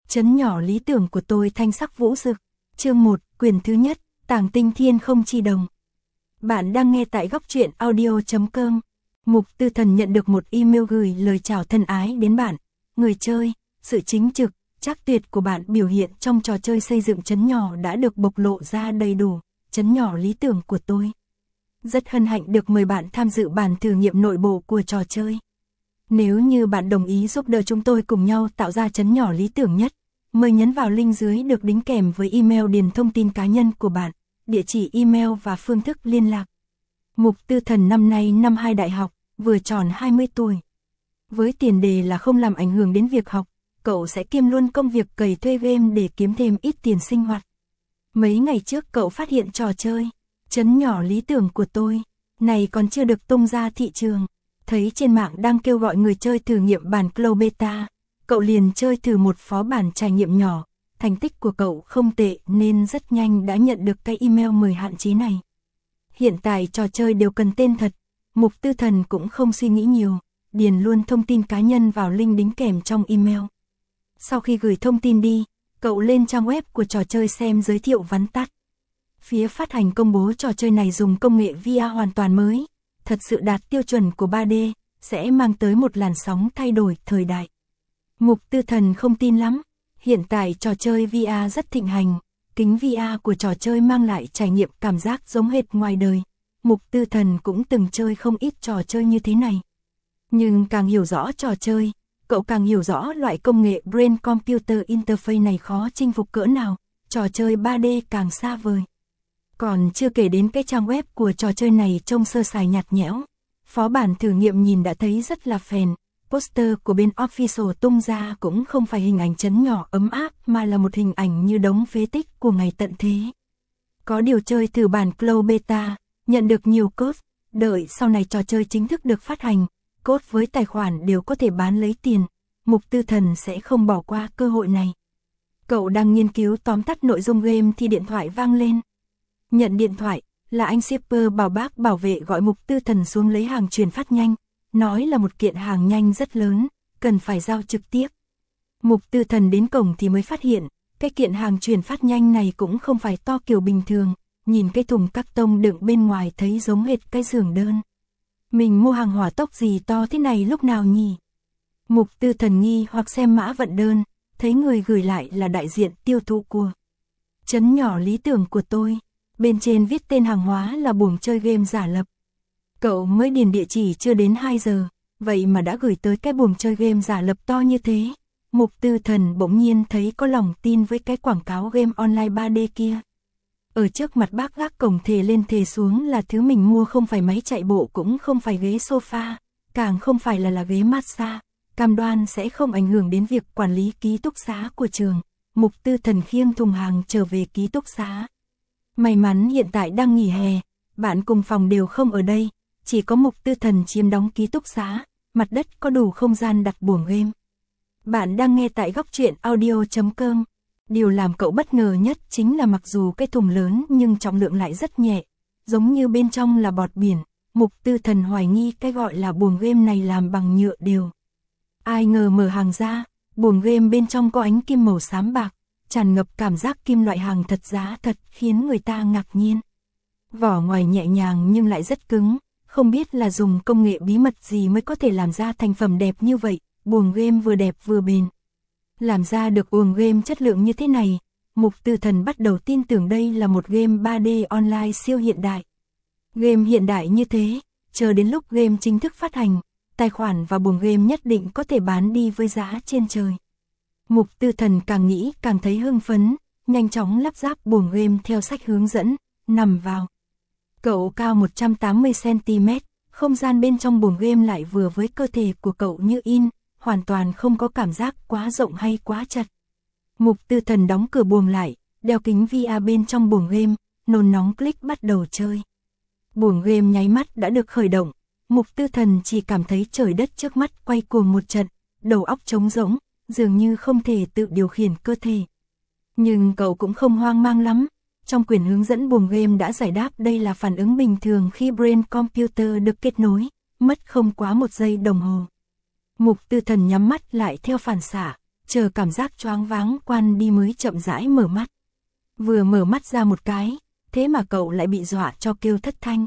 Trấn nhỏ lý tưởng của tôi thanh sắc vũ rực. Chương 1, quyển thứ nhất, Tàng tinh thiên không chi đồng. Bạn đang nghe tại góc truyện audio.com. Mục Tư Thần nhận được một email gửi lời chào thân ái đến bạn, người chơi. Sự chính trực, trắc tuyệt của bạn biểu hiện trong trò chơi xây dựng trấn nhỏ đã được bộc lộ ra đầy đủ. Trấn nhỏ lý tưởng của tôi. Rất hân hạnh được mời bạn tham dự bản thử nghiệm nội bộ của trò chơi. Nếu như bạn đồng ý giúp đỡ chúng tôi cùng nhau tạo ra trấn nhỏ lý tưởng nhất, mời nhấn vào link dưới được đính kèm với email điền thông tin cá nhân của bạn, địa chỉ email và phương thức liên lạc. Mục Tư Thần năm nay năm 2 đại học, vừa tròn 20 tuổi. Với tiền đề là không làm ảnh hưởng đến việc học, cậu sẽ kiêm luôn công việc cày thuê game để kiếm thêm ít tiền sinh hoạt. Mấy ngày trước cậu phát hiện trò chơi trấn nhỏ lý tưởng của tôi này còn chưa được tung ra thị trường. Thấy trên mạng đang kêu gọi người chơi thử nghiệm bản Cloud Beta, cậu liền chơi thử một phó bản trải nghiệm nhỏ. Thành tích của cậu không tệ nên rất nhanh đã nhận được cái email mời hạn chế này. Hiện tại trò chơi đều cần tên thật, Mục Tư Thần cũng không suy nghĩ nhiều, điền luôn thông tin cá nhân vào link đính kèm trong email. Sau khi gửi thông tin đi, cậu lên trang web của trò chơi xem giới thiệu vắn tắt. Phía phát hành công bố trò chơi này dùng công nghệ VR hoàn toàn mới, thật sự đạt tiêu chuẩn của 3D, sẽ mang tới một làn sóng thay đổi thời đại. Mục Tư Thần không tin lắm, hiện tại trò chơi VR rất thịnh hành, kính VR của trò chơi mang lại trải nghiệm cảm giác giống hệt ngoài đời. Mục Tư Thần cũng từng chơi không ít trò chơi như thế này. Nhưng càng hiểu rõ trò chơi, cậu càng hiểu rõ loại công nghệ Brain Computer Interface này khó chinh phục cỡ nào, trò chơi 3D càng xa vời. Còn chưa kể đến cái trang web của trò chơi này trông sơ sài nhạt nhẽo. Phó bản thử nghiệm nhìn đã thấy rất là phèn, poster của bên official tung ra cũng không phải hình ảnh trấn nhỏ ấm áp mà là một hình ảnh như đống phế tích của ngày tận thế. Có điều chơi thử bản Cloud Beta, nhận được nhiều code, đợi sau này trò chơi chính thức được phát hành, code với tài khoản đều có thể bán lấy tiền, Mục Tư Thần sẽ không bỏ qua cơ hội này. Cậu đang nghiên cứu tóm tắt nội dung game thì điện thoại vang lên. Nhận điện thoại, là anh shipper bảo bác bảo vệ gọi Mục Tư Thần xuống lấy hàng chuyển phát nhanh, nói là một kiện hàng nhanh rất lớn, cần phải giao trực tiếp. Mục Tư Thần đến cổng thì mới phát hiện, cái kiện hàng chuyển phát nhanh này cũng không phải to kiểu bình thường, nhìn cái thùng các tông đựng bên ngoài thấy giống hệt cái giường đơn. Mình mua hàng hỏa tốc gì to thế này lúc nào nhỉ? Mục Tư Thần nghi hoặc xem mã vận đơn, thấy người gửi lại là đại diện tiêu thụ của trấn nhỏ lý tưởng của tôi. Bên trên viết tên hàng hóa là buồng chơi game giả lập. Cậu mới điền địa chỉ chưa đến 2 giờ, vậy mà đã gửi tới cái buồng chơi game giả lập to như thế. Mục Tư Thần bỗng nhiên thấy có lòng tin với cái quảng cáo game online 3D kia. Ở trước mặt bác gác cổng thề lên thề xuống là thứ mình mua không phải máy chạy bộ cũng không phải ghế sofa, càng không phải là ghế massage, cam đoan sẽ không ảnh hưởng đến việc quản lý ký túc xá của trường. Mục Tư Thần khiêng thùng hàng trở về ký túc xá. May mắn hiện tại đang nghỉ hè, bạn cùng phòng đều không ở đây, chỉ có Mục Tư Thần chiếm đóng ký túc xá, mặt đất có đủ không gian đặt buồng game. Bạn đang nghe tại góc truyện audio.com. Điều làm cậu bất ngờ nhất chính là mặc dù cái thùng lớn nhưng trọng lượng lại rất nhẹ, giống như bên trong là bọt biển. Mục Tư Thần hoài nghi cái gọi là buồng game này làm bằng nhựa đều. Ai ngờ mở hàng ra, buồng game bên trong có ánh kim màu xám bạc, tràn ngập cảm giác kim loại hàng thật giá thật khiến người ta ngạc nhiên. Vỏ ngoài nhẹ nhàng nhưng lại rất cứng, không biết là dùng công nghệ bí mật gì mới có thể làm ra thành phẩm đẹp như vậy, buồng game vừa đẹp vừa bền. Làm ra được buồng game chất lượng như thế này, Mục Tư Thần bắt đầu tin tưởng đây là một game 3D online siêu hiện đại. Game hiện đại như thế, chờ đến lúc game chính thức phát hành, tài khoản và buồng game nhất định có thể bán đi với giá trên trời. Mục Tư Thần càng nghĩ càng thấy hưng phấn, nhanh chóng lắp ráp buồng game theo sách hướng dẫn, nằm vào. Cậu cao 180cm, không gian bên trong buồng game lại vừa với cơ thể của cậu như in, hoàn toàn không có cảm giác quá rộng hay quá chật. Mục Tư Thần đóng cửa buồng lại, đeo kính VR bên trong buồng game, nôn nóng click bắt đầu chơi. Buồng game nháy mắt đã được khởi động, Mục Tư Thần chỉ cảm thấy trời đất trước mắt quay cuồng một trận, đầu óc trống rỗng, dường như không thể tự điều khiển cơ thể. Nhưng cậu cũng không hoang mang lắm, trong quyển hướng dẫn buồng game đã giải đáp đây là phản ứng bình thường khi Brain Computer được kết nối, mất không quá 1 giây đồng hồ. Mục Tư Thần nhắm mắt lại theo phản xạ, chờ cảm giác choáng váng qua đi mới chậm rãi mở mắt. Vừa mở mắt ra một cái, thế mà cậu lại bị dọa cho kêu thất thanh.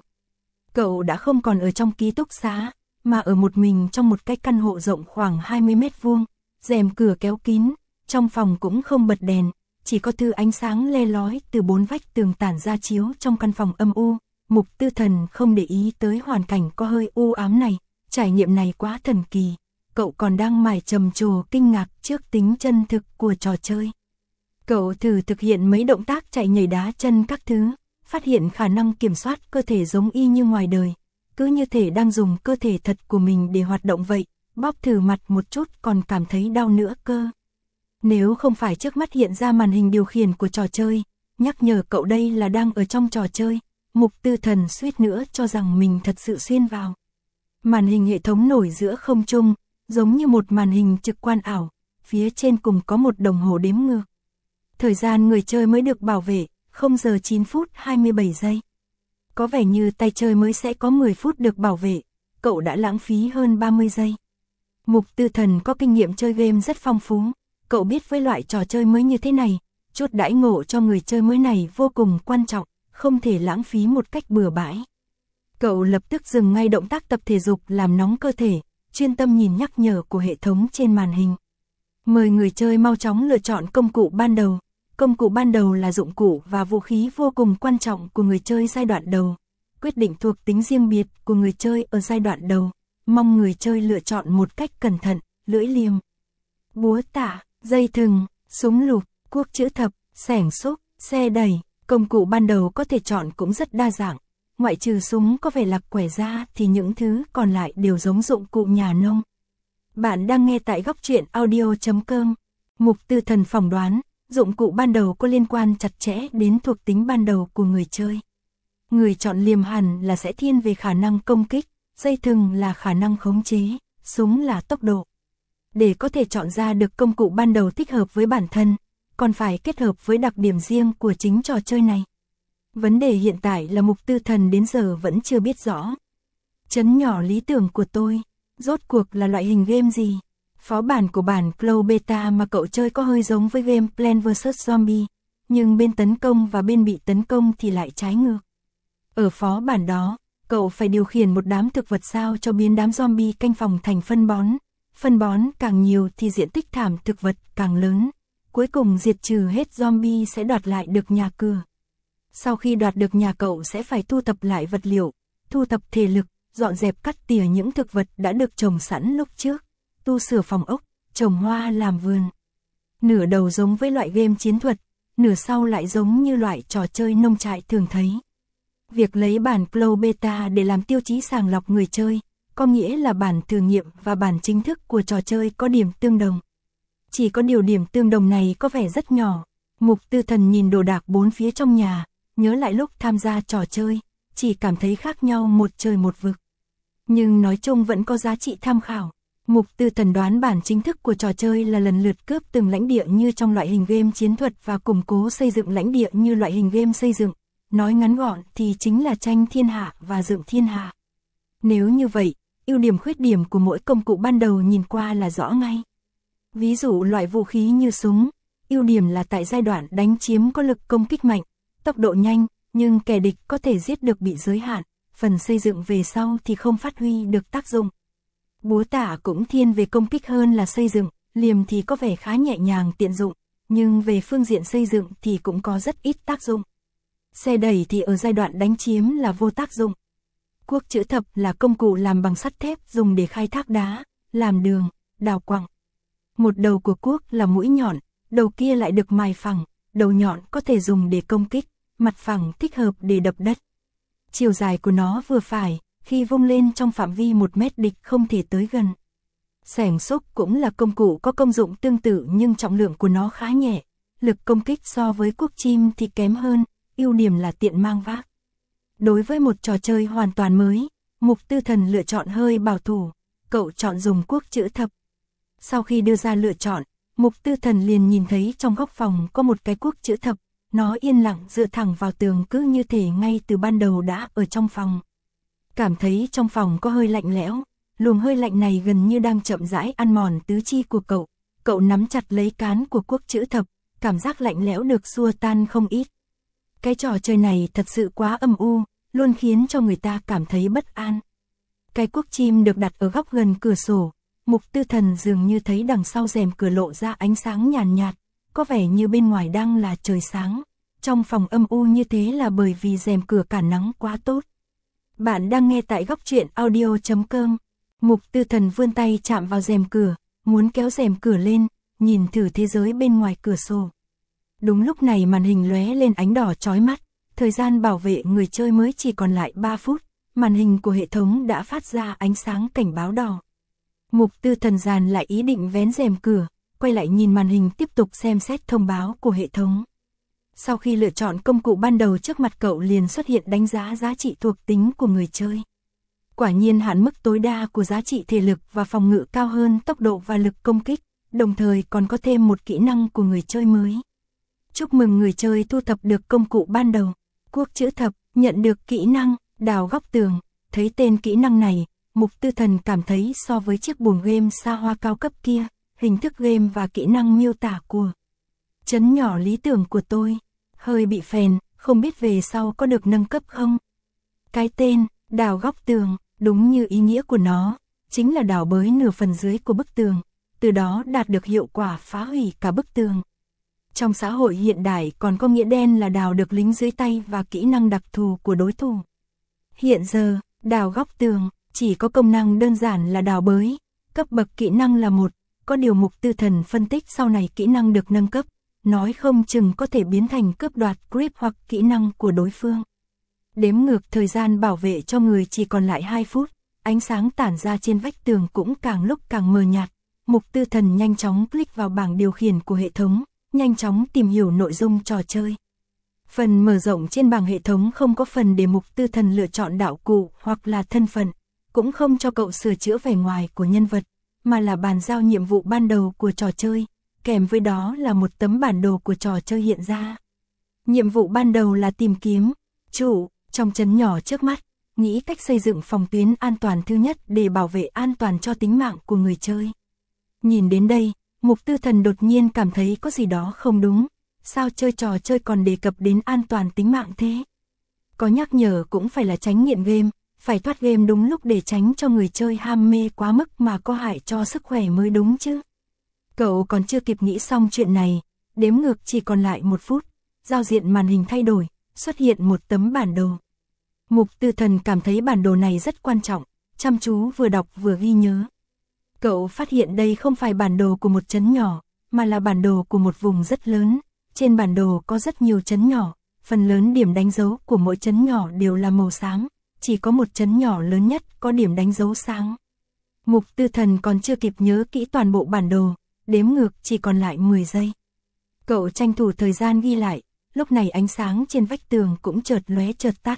Cậu đã không còn ở trong ký túc xá, mà ở một mình trong một cái căn hộ rộng khoảng 20 mét vuông, rèm cửa kéo kín, trong phòng cũng không bật đèn, chỉ có thứ ánh sáng le lói từ 4 vách tường tản ra chiếu trong căn phòng âm u. Mục Tư Thần không để ý tới hoàn cảnh có hơi u ám này, trải nghiệm này quá thần kỳ. Cậu còn đang mải trầm trồ kinh ngạc trước tính chân thực của trò chơi. Cậu thử thực hiện mấy động tác chạy nhảy đá chân các thứ, phát hiện khả năng kiểm soát cơ thể giống y như ngoài đời, cứ như thể đang dùng cơ thể thật của mình để hoạt động vậy, bóp thử mặt một chút còn cảm thấy đau nữa cơ. Nếu không phải trước mắt hiện ra màn hình điều khiển của trò chơi, nhắc nhở cậu đây là đang ở trong trò chơi, Mục Tư Thần suýt nữa cho rằng mình thật sự xuyên vào. Màn hình hệ thống nổi giữa không trung, giống như một màn hình trực quan ảo, phía trên cùng có một đồng hồ đếm ngược. Thời gian người chơi mới được bảo vệ, 0 giờ 9 phút 27 giây. Có vẻ như tay chơi mới sẽ có 10 phút được bảo vệ, cậu đã lãng phí hơn 30 giây. Mục Tư Thần có kinh nghiệm chơi game rất phong phú, cậu biết với loại trò chơi mới như thế này, chút đãi ngộ cho người chơi mới này vô cùng quan trọng, không thể lãng phí một cách bừa bãi. Cậu lập tức dừng ngay động tác tập thể dục làm nóng cơ thể, chuyên tâm nhìn nhắc nhở của hệ thống trên màn hình. Mời người chơi mau chóng lựa chọn công cụ ban đầu. Công cụ ban đầu là dụng cụ và vũ khí vô cùng quan trọng của người chơi giai đoạn đầu, quyết định thuộc tính riêng biệt của người chơi ở giai đoạn đầu, mong người chơi lựa chọn một cách cẩn thận, lưỡi liềm, búa tạ, dây thừng, súng lục, cuốc chữ thập, xẻng xúc, xe đẩy. Công cụ ban đầu có thể chọn cũng rất đa dạng, ngoại trừ súng có vẻ lạc quẻ ra thì những thứ còn lại đều giống dụng cụ nhà nông. Bạn đang nghe tại góc truyện audio.com. Mục Tư Thần phỏng đoán, dụng cụ ban đầu có liên quan chặt chẽ đến thuộc tính ban đầu của người chơi. Người chọn liềm hẳn là sẽ thiên về khả năng công kích, dây thừng là khả năng khống chế, súng là tốc độ. Để có thể chọn ra được công cụ ban đầu thích hợp với bản thân, còn phải kết hợp với đặc điểm riêng của chính trò chơi này. Vấn đề hiện tại là Mục Tư Thần đến giờ vẫn chưa biết rõ. Chấn nhỏ lý tưởng của tôi, rốt cuộc là loại hình game gì? Phó bản của bản Cloud Beta mà cậu chơi có hơi giống với game Plants vs Zombie, nhưng bên tấn công và bên bị tấn công thì lại trái ngược. Ở phó bản đó, cậu phải điều khiển một đám thực vật sao cho biến đám zombie canh phòng thành phân bón. Phân bón càng nhiều thì diện tích thảm thực vật càng lớn. Cuối cùng diệt trừ hết zombie sẽ đoạt lại được nhà cửa. Sau khi đoạt được nhà cậu sẽ phải thu thập lại vật liệu, thu thập thể lực, dọn dẹp cắt tỉa những thực vật đã được trồng sẵn lúc trước, tu sửa phòng ốc, trồng hoa làm vườn. Nửa đầu giống với loại game chiến thuật, nửa sau lại giống như loại trò chơi nông trại thường thấy. Việc lấy bản Cloud Beta để làm tiêu chí sàng lọc người chơi, có nghĩa là bản thử nghiệm và bản chính thức của trò chơi có điểm tương đồng. Chỉ có điều điểm tương đồng này có vẻ rất nhỏ. Mục Tư Thần nhìn đồ đạc bốn phía trong nhà, nhớ lại lúc tham gia trò chơi, chỉ cảm thấy khác nhau một trời một vực. Nhưng nói chung vẫn có giá trị tham khảo. Mục Tư Thần đoán bản chính thức của trò chơi là lần lượt cướp từng lãnh địa như trong loại hình game chiến thuật và củng cố xây dựng lãnh địa như loại hình game xây dựng. Nói ngắn gọn thì chính là tranh thiên hạ và dựng thiên hạ. Nếu như vậy, ưu điểm khuyết điểm của mỗi công cụ ban đầu nhìn qua là rõ ngay. Ví dụ loại vũ khí như súng, ưu điểm là tại giai đoạn đánh chiếm có lực công kích mạnh, tốc độ nhanh, nhưng kẻ địch có thể giết được bị giới hạn, phần xây dựng về sau thì không phát huy được tác dụng. Búa tạ cũng thiên về công kích hơn là xây dựng, liềm thì có vẻ khá nhẹ nhàng tiện dụng, nhưng về phương diện xây dựng thì cũng có rất ít tác dụng. Xe đẩy thì ở giai đoạn đánh chiếm là vô tác dụng. Cuốc chữ thập là công cụ làm bằng sắt thép dùng để khai thác đá, làm đường, đào quặng. Một đầu của cuốc là mũi nhọn, đầu kia lại được mài phẳng, đầu nhọn có thể dùng để công kích, mặt phẳng thích hợp để đập đất. Chiều dài của nó vừa phải, khi vung lên trong phạm vi 1 mét địch không thể tới gần. Xẻng xúc cũng là công cụ có công dụng tương tự nhưng trọng lượng của nó khá nhẹ, lực công kích so với cuốc chim thì kém hơn, ưu điểm là tiện mang vác. Đối với một trò chơi hoàn toàn mới, Mục Tư Thần lựa chọn hơi bảo thủ, cậu chọn dùng cuốc chữ thập. Sau khi đưa ra lựa chọn, Mục Tư Thần liền nhìn thấy trong góc phòng có một cái cuốc chữ thập, nó yên lặng dựa thẳng vào tường cứ như thể ngay từ ban đầu đã ở trong phòng. Cảm thấy trong phòng có hơi lạnh lẽo, luồng hơi lạnh này gần như đang chậm rãi ăn mòn tứ chi của cậu, cậu nắm chặt lấy cán của quốc chữ thập, cảm giác lạnh lẽo được xua tan không ít. Cái trò chơi này thật sự quá âm u, luôn khiến cho người ta cảm thấy bất an. Cái cuốc chim được đặt ở góc gần cửa sổ, Mục Tư Thần dường như thấy đằng sau rèm cửa lộ ra ánh sáng nhàn nhạt, có vẻ như bên ngoài đang là trời sáng. Trong phòng âm u như thế là bởi vì rèm cửa cản nắng quá tốt. Bạn đang nghe tại góc truyện audio.com. Mục Tư Thần vươn tay chạm vào rèm cửa, muốn kéo rèm cửa lên, nhìn thử thế giới bên ngoài cửa sổ. Đúng lúc này màn hình lóe lên ánh đỏ chói mắt, thời gian bảo vệ người chơi mới chỉ còn lại 3 phút, màn hình của hệ thống đã phát ra ánh sáng cảnh báo đỏ. Mục Tư Thần dàn lại ý định vén rèm cửa, quay lại nhìn màn hình tiếp tục xem xét thông báo của hệ thống. Sau khi lựa chọn công cụ ban đầu trước mặt cậu liền xuất hiện đánh giá giá trị thuộc tính của người chơi. Quả nhiên hạn mức tối đa của giá trị thể lực và phòng ngự cao hơn tốc độ và lực công kích, đồng thời còn có thêm một kỹ năng của người chơi mới. Chúc mừng người chơi thu thập được công cụ ban đầu, quốc chữ thập, nhận được kỹ năng, đào góc tường. Thấy tên kỹ năng này, Mục Tư Thần cảm thấy so với chiếc buồng game xa hoa cao cấp kia, hình thức game và kỹ năng miêu tả của trấn nhỏ lý tưởng của tôi hơi bị phèn, không biết về sau có được nâng cấp không. Cái tên, đào góc tường, đúng như ý nghĩa của nó, chính là đào bới nửa phần dưới của bức tường, từ đó đạt được hiệu quả phá hủy cả bức tường. Trong xã hội hiện đại còn có nghĩa đen là đào được lính dưới tay và kỹ năng đặc thù của đối thủ. Hiện giờ, đào góc tường chỉ có công năng đơn giản là đào bới, cấp bậc kỹ năng là 1, có điều Mục Tư Thần phân tích sau này kỹ năng được nâng cấp, nói không chừng có thể biến thành cướp đoạt grip hoặc kỹ năng của đối phương. Đếm ngược thời gian bảo vệ cho người chỉ còn lại 2 phút, ánh sáng tản ra trên vách tường cũng càng lúc càng mờ nhạt. Mục Tư Thần nhanh chóng click vào bảng điều khiển của hệ thống, nhanh chóng tìm hiểu nội dung trò chơi. Phần mở rộng trên bảng hệ thống không có phần để Mục Tư Thần lựa chọn đạo cụ hoặc là thân phận, cũng không cho cậu sửa chữa vẻ ngoài của nhân vật, mà là bàn giao nhiệm vụ ban đầu của trò chơi, kèm với đó là một tấm bản đồ của trò chơi hiện ra. Nhiệm vụ ban đầu là tìm kiếm chủ trong trấn nhỏ trước mắt, nghĩ cách xây dựng phòng tuyến an toàn thứ nhất để bảo vệ an toàn cho tính mạng của người chơi. Nhìn đến đây, Mục Tư Thần đột nhiên cảm thấy có gì đó không đúng, sao chơi trò chơi còn đề cập đến an toàn tính mạng thế? Có nhắc nhở cũng phải là tránh nghiện game, phải thoát game đúng lúc để tránh cho người chơi ham mê quá mức mà có hại cho sức khỏe mới đúng chứ. Cậu còn chưa kịp nghĩ xong chuyện này, đếm ngược chỉ còn lại 1 phút, giao diện màn hình thay đổi, xuất hiện một tấm bản đồ. Mục Tư Thần cảm thấy bản đồ này rất quan trọng, chăm chú vừa đọc vừa ghi nhớ. Cậu phát hiện đây không phải bản đồ của một trấn nhỏ, mà là bản đồ của một vùng rất lớn. Trên bản đồ có rất nhiều trấn nhỏ, phần lớn điểm đánh dấu của mỗi trấn nhỏ đều là màu xám, chỉ có một trấn nhỏ lớn nhất có điểm đánh dấu sáng. Mục Tư Thần còn chưa kịp nhớ kỹ toàn bộ bản đồ, đếm ngược chỉ còn lại 10 giây. Cậu tranh thủ thời gian ghi lại, lúc này ánh sáng trên vách tường cũng chợt lóe chợt tắt.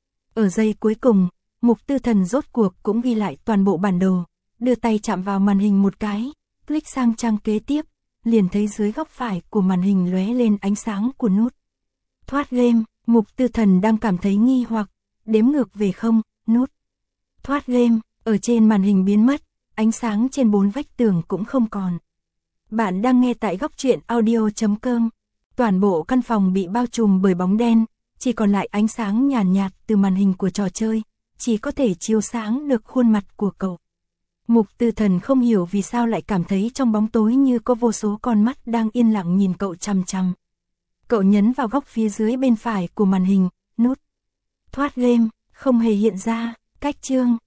Ở giây cuối cùng, Mục Tư Thần rốt cuộc cũng ghi lại toàn bộ bản đồ, đưa tay chạm vào màn hình một cái, click sang trang kế tiếp, liền thấy dưới góc phải của màn hình lóe lên ánh sáng của nút thoát game. Mục Tư Thần đang cảm thấy nghi hoặc, đếm ngược về 0, nút thoát game ở trên màn hình biến mất, ánh sáng trên 4 vách tường cũng không còn. Bạn đang nghe tại góc truyện audio.com. Toàn bộ căn phòng bị bao trùm bởi bóng đen, chỉ còn lại ánh sáng nhàn nhạt từ màn hình của trò chơi, chỉ có thể chiếu sáng được khuôn mặt của cậu. Mục Tư Thần không hiểu vì sao lại cảm thấy trong bóng tối như có vô số con mắt đang yên lặng nhìn cậu chằm chằm. Cậu nhấn vào góc phía dưới bên phải của màn hình, nút thoát game không hề hiện ra, cách chương